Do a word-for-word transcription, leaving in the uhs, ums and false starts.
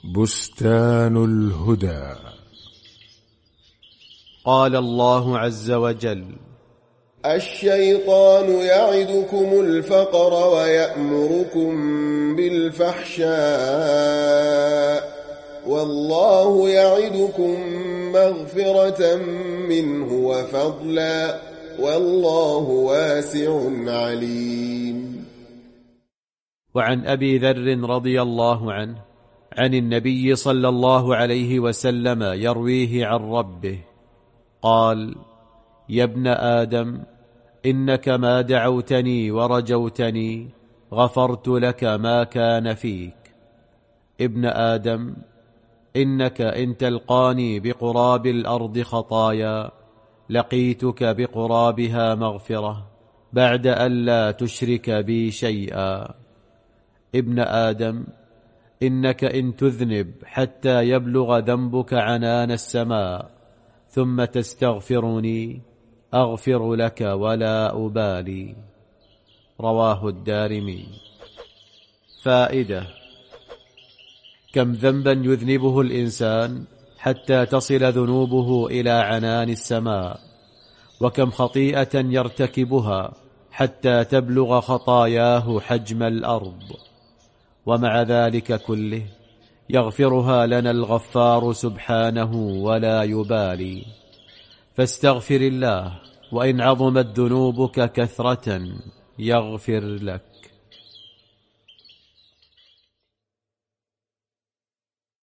بستان الهدى. قال الله عز وجل: الشيطان يعدكم الفقر ويأمركم بالفحشاء والله يعدكم مغفرة منه وفضلا والله واسع عليم. وعن أبي ذر رضي الله عنه عن النبي صلى الله عليه وسلم يرويه عن ربه قال: يا ابن آدم، إنك ما دعوتني ورجوتني غفرت لك ما كان فيك. ابن آدم، إنك إن تلقاني بقراب الأرض خطايا لقيتك بقرابها مغفرة بعد أن لا تشرك بي شيئا. ابن آدم، إنك إن تذنب حتى يبلغ ذنبك عنان السماء ثم تستغفرني أغفر لك ولا أبالي. رواه الدارمي. فائدة: كم ذنبا يذنبه الإنسان حتى تصل ذنوبه إلى عنان السماء، وكم خطيئة يرتكبها حتى تبلغ خطاياه حجم الأرض، ومع ذلك كله يغفرها لنا الغفار سبحانه ولا يبالي. فاستغفر الله، وإن عظمت ذنوبك كثرة يغفر لك.